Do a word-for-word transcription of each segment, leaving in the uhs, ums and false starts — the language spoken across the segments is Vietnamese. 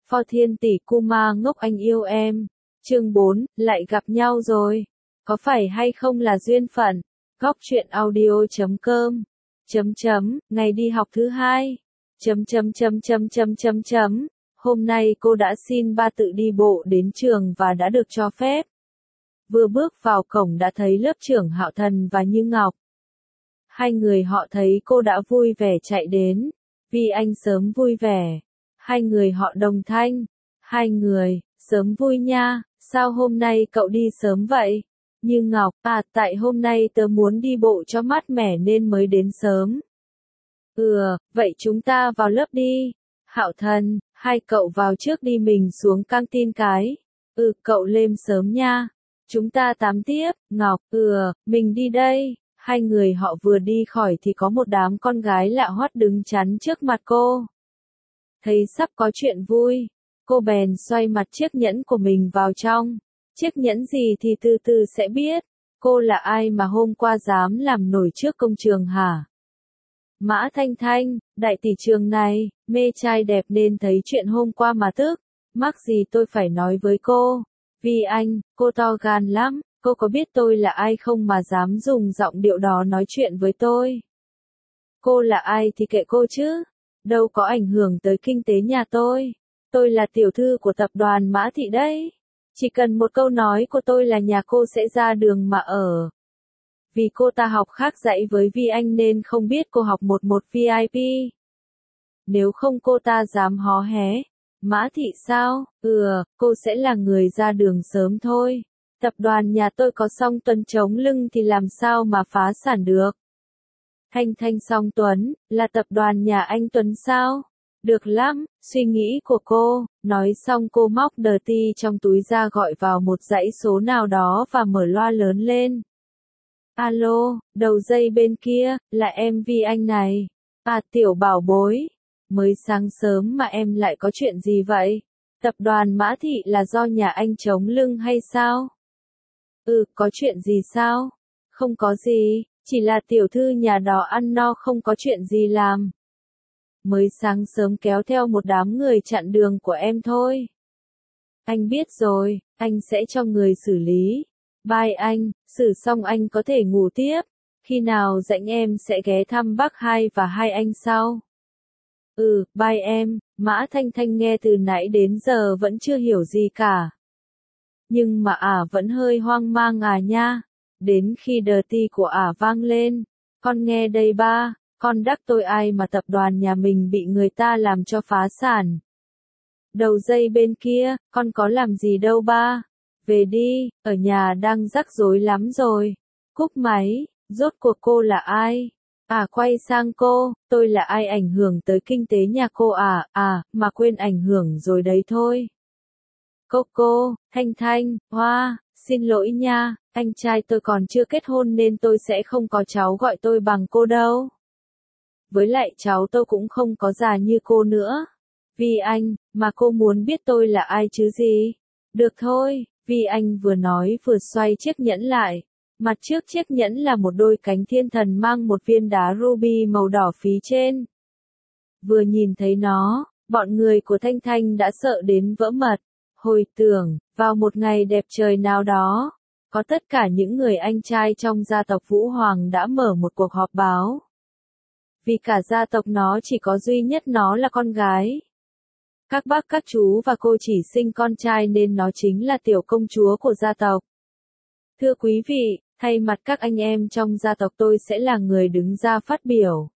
Phò Thiên tỷ Kuma ngốc anh yêu em. Chương bốn, lại gặp nhau rồi. Có phải hay không là duyên phận? Góc truyện audio chấm com. Chấm chấm, ngày đi học thứ hai. Chấm chấm chấm chấm chấm chấm chấm. Hôm nay cô đã xin ba tự đi bộ đến trường và đã được cho phép. Vừa bước vào cổng đã thấy lớp trưởng Hạo Thần và Như Ngọc. Hai người họ thấy cô đã vui vẻ chạy đến. Vì anh sớm vui vẻ. Hai người họ đồng thanh. Hai người, sớm vui nha, sao hôm nay cậu đi sớm vậy? Như Ngọc, à tại hôm nay tớ muốn đi bộ cho mát mẻ nên mới đến sớm. Ừ, vậy chúng ta vào lớp đi. Hạo Thần, hai cậu vào trước đi mình xuống căng tin cái. Ừ, cậu lên sớm nha. Chúng ta tám tiếp, Ngọc, ừ, mình đi đây. Hai người họ vừa đi khỏi thì có một đám con gái lạ hoắt đứng chắn trước mặt cô. Thấy sắp có chuyện vui, cô bèn xoay mặt chiếc nhẫn của mình vào trong. Chiếc nhẫn gì thì từ từ sẽ biết. Cô là ai mà hôm qua dám làm nổi trước công trường hả? Mã Thanh Thanh, đại tỷ trường này, mê trai đẹp nên thấy chuyện hôm qua mà tức. Mắc gì tôi phải nói với cô? Vì anh, cô to gan lắm, cô có biết tôi là ai không mà dám dùng giọng điệu đó nói chuyện với tôi? Cô là ai thì kệ cô chứ, đâu có ảnh hưởng tới kinh tế nhà tôi. Tôi là tiểu thư của tập đoàn Mã Thị đấy. Chỉ cần một câu nói của tôi là nhà cô sẽ ra đường mà ở. Vì cô ta học khác dạy với Vi Anh nên không biết cô học một một vi ai pi. Nếu không cô ta dám hó hé. Mã Thị sao? Ừ, cô sẽ là người ra đường sớm thôi. Tập đoàn nhà tôi có Song Tuấn chống lưng thì làm sao mà phá sản được. Thanh Thanh Song Tuấn, là tập đoàn nhà anh Tuấn sao? Được lắm, suy nghĩ của cô. Nói xong cô móc đờ ti trong túi ra gọi vào một dãy số nào đó và mở loa lớn lên. Alo, đầu dây bên kia, là em Vi Anh này. À tiểu bảo bối, mới sáng sớm mà em lại có chuyện gì vậy? Tập đoàn Mã Thị là do nhà anh chống lưng hay sao? Ừ, có chuyện gì sao? Không có gì, chỉ là tiểu thư nhà đó ăn no không có chuyện gì làm. Mới sáng sớm kéo theo một đám người chặn đường của em thôi. Anh biết rồi, anh sẽ cho người xử lý. Bye anh, xử xong anh có thể ngủ tiếp. Khi nào rảnh em sẽ ghé thăm bác hai và hai anh sau. Ừ, bye em. Mã Thanh Thanh nghe từ nãy đến giờ vẫn chưa hiểu gì cả. Nhưng mà ả à vẫn hơi hoang mang à nha. Đến khi đờ ti của ả à vang lên. Con nghe đây ba, con đắc tội ai mà tập đoàn nhà mình bị người ta làm cho phá sản. Đầu dây bên kia, con có làm gì đâu ba. Về đi, ở nhà đang rắc rối lắm rồi. Cúp máy, rốt cuộc cô là ai? À quay sang cô, tôi là ai ảnh hưởng tới kinh tế nhà cô à, à, mà quên ảnh hưởng rồi đấy thôi. Cô cô, Thanh Thanh, Hoa, xin lỗi nha, anh trai tôi còn chưa kết hôn nên tôi sẽ không có cháu gọi tôi bằng cô đâu. Với lại cháu tôi cũng không có già như cô nữa. Vì anh, mà cô muốn biết tôi là ai chứ gì? Được thôi, vì anh vừa nói vừa xoay chiếc nhẫn lại. Mặt trước chiếc nhẫn là một đôi cánh thiên thần mang một viên đá ruby màu đỏ phí trên. Vừa nhìn thấy nó, bọn người của Thanh Thanh đã sợ đến vỡ mật. Hồi tưởng, vào một ngày đẹp trời nào đó, có tất cả những người anh trai trong gia tộc Vũ Hoàng đã mở một cuộc họp báo. Vì cả gia tộc nó chỉ có duy nhất nó là con gái. Các bác các chú và cô chỉ sinh con trai nên nó chính là tiểu công chúa của gia tộc. Thưa quý vị, thay mặt các anh em trong gia tộc tôi sẽ là người đứng ra phát biểu.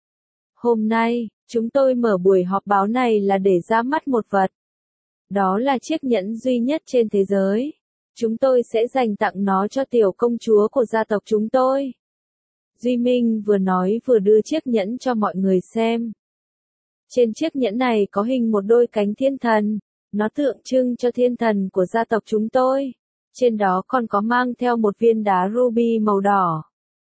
Hôm nay, chúng tôi mở buổi họp báo này là để ra mắt một vật. Đó là chiếc nhẫn duy nhất trên thế giới. Chúng tôi sẽ dành tặng nó cho tiểu công chúa của gia tộc chúng tôi. Duy Minh vừa nói vừa đưa chiếc nhẫn cho mọi người xem. Trên chiếc nhẫn này có hình một đôi cánh thiên thần. Nó tượng trưng cho thiên thần của gia tộc chúng tôi. Trên đó còn có mang theo một viên đá ruby màu đỏ.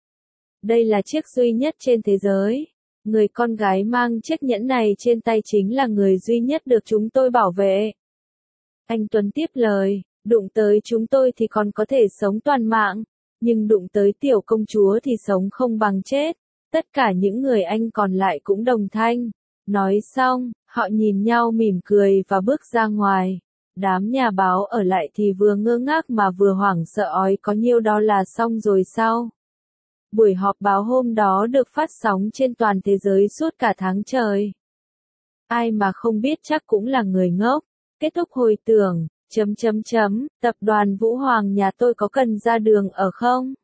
Đây là chiếc duy nhất trên thế giới. Người con gái mang chiếc nhẫn này trên tay chính là người duy nhất được chúng tôi bảo vệ. Anh Tuấn tiếp lời, đụng tới chúng tôi thì còn có thể sống toàn mạng, nhưng đụng tới tiểu công chúa thì sống không bằng chết. Tất cả những người anh còn lại cũng đồng thanh. Nói xong, Họ nhìn nhau mỉm cười và bước ra ngoài. Đám nhà báo ở lại thì vừa ngơ ngác mà vừa hoảng sợ ói có nhiêu đó là xong rồi sao? Buổi họp báo hôm đó được phát sóng trên toàn thế giới suốt cả tháng trời. Ai mà không biết chắc cũng là người ngốc. Kết thúc hồi tưởng, chấm chấm chấm, tập đoàn Vũ Hoàng nhà tôi có cần ra đường ở không?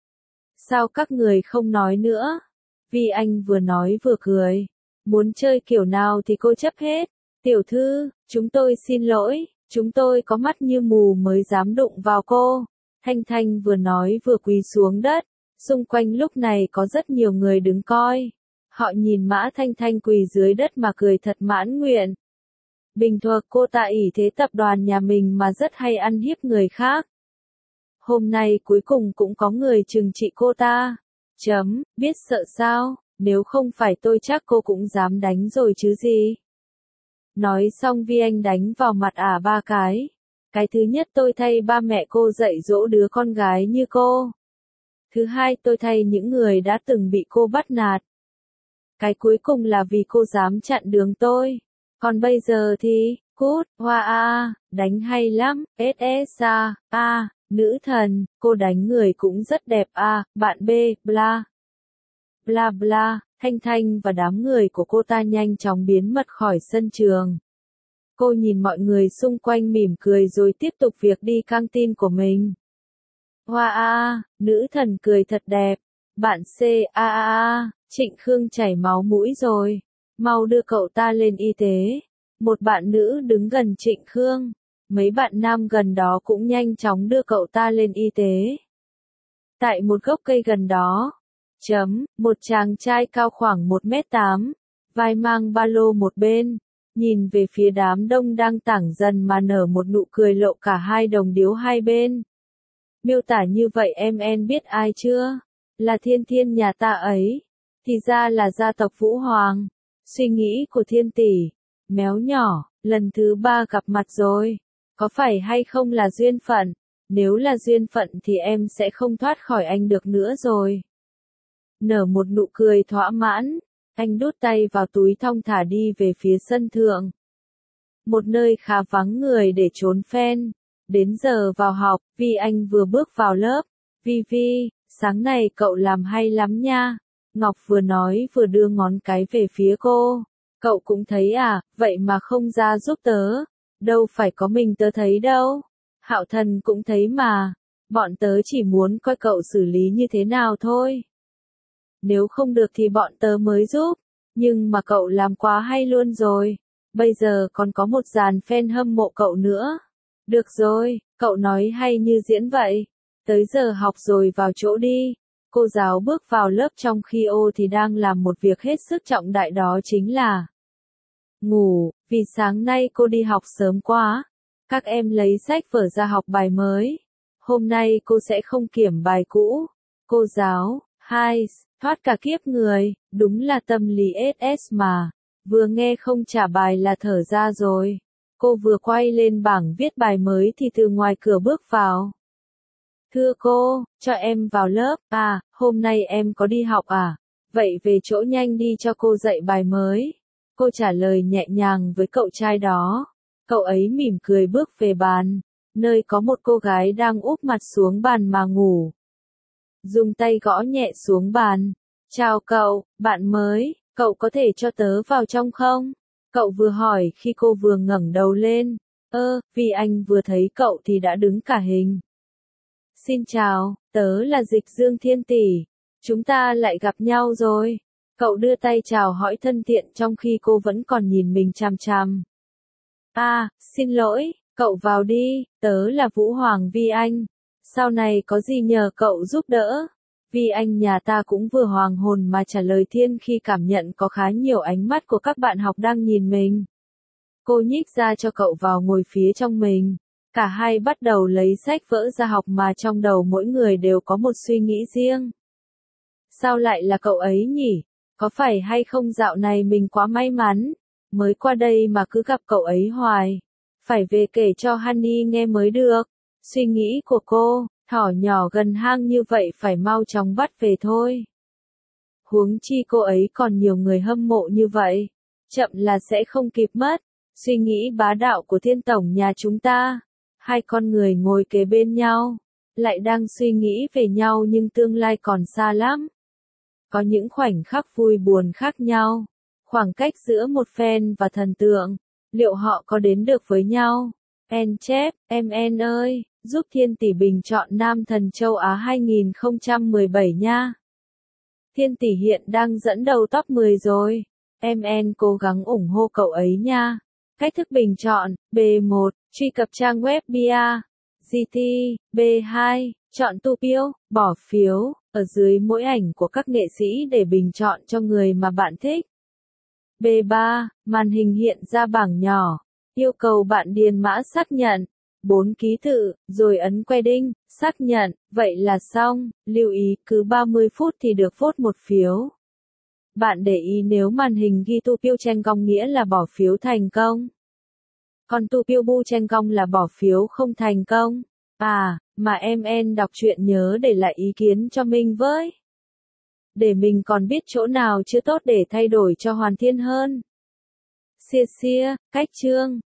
Sao các người không nói nữa? Vi Anh vừa nói vừa cười. Muốn chơi kiểu nào thì cô chấp hết. Tiểu thư, chúng tôi xin lỗi, chúng tôi có mắt như mù mới dám đụng vào cô. Thanh Thanh vừa nói vừa quỳ xuống đất. Xung quanh lúc này có rất nhiều người đứng coi. Họ nhìn Mã Thanh Thanh quỳ dưới đất mà cười thật mãn nguyện. Bình thường cô ta ỷ thế tập đoàn nhà mình mà rất hay ăn hiếp người khác. Hôm nay cuối cùng cũng có người trừng trị cô ta. Chấm, biết sợ sao, nếu không phải tôi chắc cô cũng dám đánh rồi chứ gì. Nói xong Vi Anh đánh vào mặt ả ba cái. Cái thứ nhất tôi thay ba mẹ cô dạy dỗ đứa con gái như cô. Thứ hai tôi thay những người đã từng bị cô bắt nạt. Cái cuối cùng là vì cô dám chặn đường tôi. Còn bây giờ thì, cút, hoa a, đánh hay lắm, ét ét a, a, nữ thần, cô đánh người cũng rất đẹp a, bạn B, bla. Bla bla, Thanh Thanh và đám người của cô ta nhanh chóng biến mất khỏi sân trường. Cô nhìn mọi người xung quanh mỉm cười rồi tiếp tục việc đi căng tin của mình. Hoa a, nữ thần cười thật đẹp. Bạn C, a a a, Trịnh Khương chảy máu mũi rồi. Mau đưa cậu ta lên y tế. Một bạn nữ đứng gần Trịnh Khương. Mấy bạn nam gần đó cũng nhanh chóng đưa cậu ta lên y tế. Tại một gốc cây gần đó. Chấm, một chàng trai cao khoảng một mét tám. Vai mang ba lô một bên. Nhìn về phía đám đông đang tảng dần mà nở một nụ cười lộ cả hai đồng điếu hai bên. Miêu tả như vậy em en biết ai chưa? Là Thiên Thiên nhà ta ấy. Thì ra là gia tộc Vũ Hoàng. Suy nghĩ của Thiên tỷ. Méo nhỏ, lần thứ ba gặp mặt rồi. Có phải hay không là duyên phận? Nếu là duyên phận thì em sẽ không thoát khỏi anh được nữa rồi. Nở một nụ cười thỏa mãn. Anh đút tay vào túi thong thả đi về phía sân thượng. Một nơi khá vắng người để trốn phen. Đến giờ vào học, Vi Anh vừa bước vào lớp. Vi Vi, sáng nay cậu làm hay lắm nha. Ngọc vừa nói vừa đưa ngón cái về phía cô. Cậu cũng thấy à, vậy mà không ra giúp tớ. Đâu phải có mình tớ thấy đâu. Hạo Thần cũng thấy mà. Bọn tớ chỉ muốn coi cậu xử lý như thế nào thôi. Nếu không được thì bọn tớ mới giúp. Nhưng mà cậu làm quá hay luôn rồi. Bây giờ còn có một dàn fan hâm mộ cậu nữa. Được rồi, cậu nói hay như diễn vậy. Tới giờ học rồi vào chỗ đi. Cô giáo bước vào lớp trong khi ô thì đang làm một việc hết sức trọng đại, đó chính là ngủ, vì sáng nay cô đi học sớm quá. Các em lấy sách vở ra học bài mới. Hôm nay cô sẽ không kiểm bài cũ. Cô giáo, hai, thoát cả kiếp người, đúng là tâm lý ét ét mà. Vừa nghe không trả bài là thở ra rồi. Cô vừa quay lên bảng viết bài mới thì từ ngoài cửa bước vào. Thưa cô, cho em vào lớp. À, hôm nay em có đi học à? Vậy về chỗ nhanh đi cho cô dạy bài mới. Cô trả lời nhẹ nhàng với cậu trai đó. Cậu ấy mỉm cười bước về bàn, nơi có một cô gái đang úp mặt xuống bàn mà ngủ. Dùng tay gõ nhẹ xuống bàn. Chào cậu, bạn mới, cậu có thể cho tớ vào trong không? Cậu vừa hỏi khi cô vừa ngẩng đầu lên. Ơ, vì anh vừa thấy cậu thì đã đứng cả hình. Xin chào, tớ là Dịch Dương Thiên tỷ. Chúng ta lại gặp nhau rồi. Cậu đưa tay chào hỏi thân thiện trong khi cô vẫn còn nhìn mình chằm chằm. À, xin lỗi, cậu vào đi, tớ là Vũ Hoàng Vi Anh. Sau này có gì nhờ cậu giúp đỡ. Vi Anh nhà ta cũng vừa hoàng hồn mà trả lời Thiên khi cảm nhận có khá nhiều ánh mắt của các bạn học đang nhìn mình. Cô nhích ra cho cậu vào ngồi phía trong mình. Cả hai bắt đầu lấy sách vở ra học mà trong đầu mỗi người đều có một suy nghĩ riêng. Sao lại là cậu ấy nhỉ? Có phải hay không dạo này mình quá may mắn, mới qua đây mà cứ gặp cậu ấy hoài. Phải về kể cho Honey nghe mới được. Suy nghĩ của cô, thỏ nhỏ gần hang như vậy phải mau chóng bắt về thôi. Huống chi cô ấy còn nhiều người hâm mộ như vậy. chậm là sẽ không kịp mất. Suy nghĩ bá đạo của thiên tổng nhà chúng ta. Hai con người ngồi kế bên nhau, lại đang suy nghĩ về nhau nhưng tương lai còn xa lắm. Có những khoảnh khắc vui buồn khác nhau. Khoảng cách giữa một fan và thần tượng, liệu họ có đến được với nhau? En chép, em En ơi, giúp Thiên Tỷ bình chọn nam thần châu Á hai không một bảy nha. Thiên Tỷ hiện đang dẫn đầu top mười rồi. Em En cố gắng ủng hộ cậu ấy nha. Cách thức bình chọn: B một. Truy cập trang web bia. giê tê. B hai. Chọn tu piêu, bỏ phiếu, ở dưới mỗi ảnh của các nghệ sĩ để bình chọn cho người mà bạn thích. B ba. Màn hình hiện ra bảng nhỏ. Yêu cầu bạn điền mã xác nhận, bốn ký tự, rồi ấn que đinh, xác nhận, vậy là xong. Lưu ý, cứ ba mươi phút thì được vote một phiếu. Bạn để ý nếu màn hình ghi tu piêu chen gong nghĩa là bỏ phiếu thành công. Còn tu piêu bu chen gong là bỏ phiếu không thành công. À, mà em En đọc truyện nhớ để lại ý kiến cho mình với. Để mình còn biết chỗ nào chưa tốt để thay đổi cho hoàn thiện hơn. Xia xia, cách chương.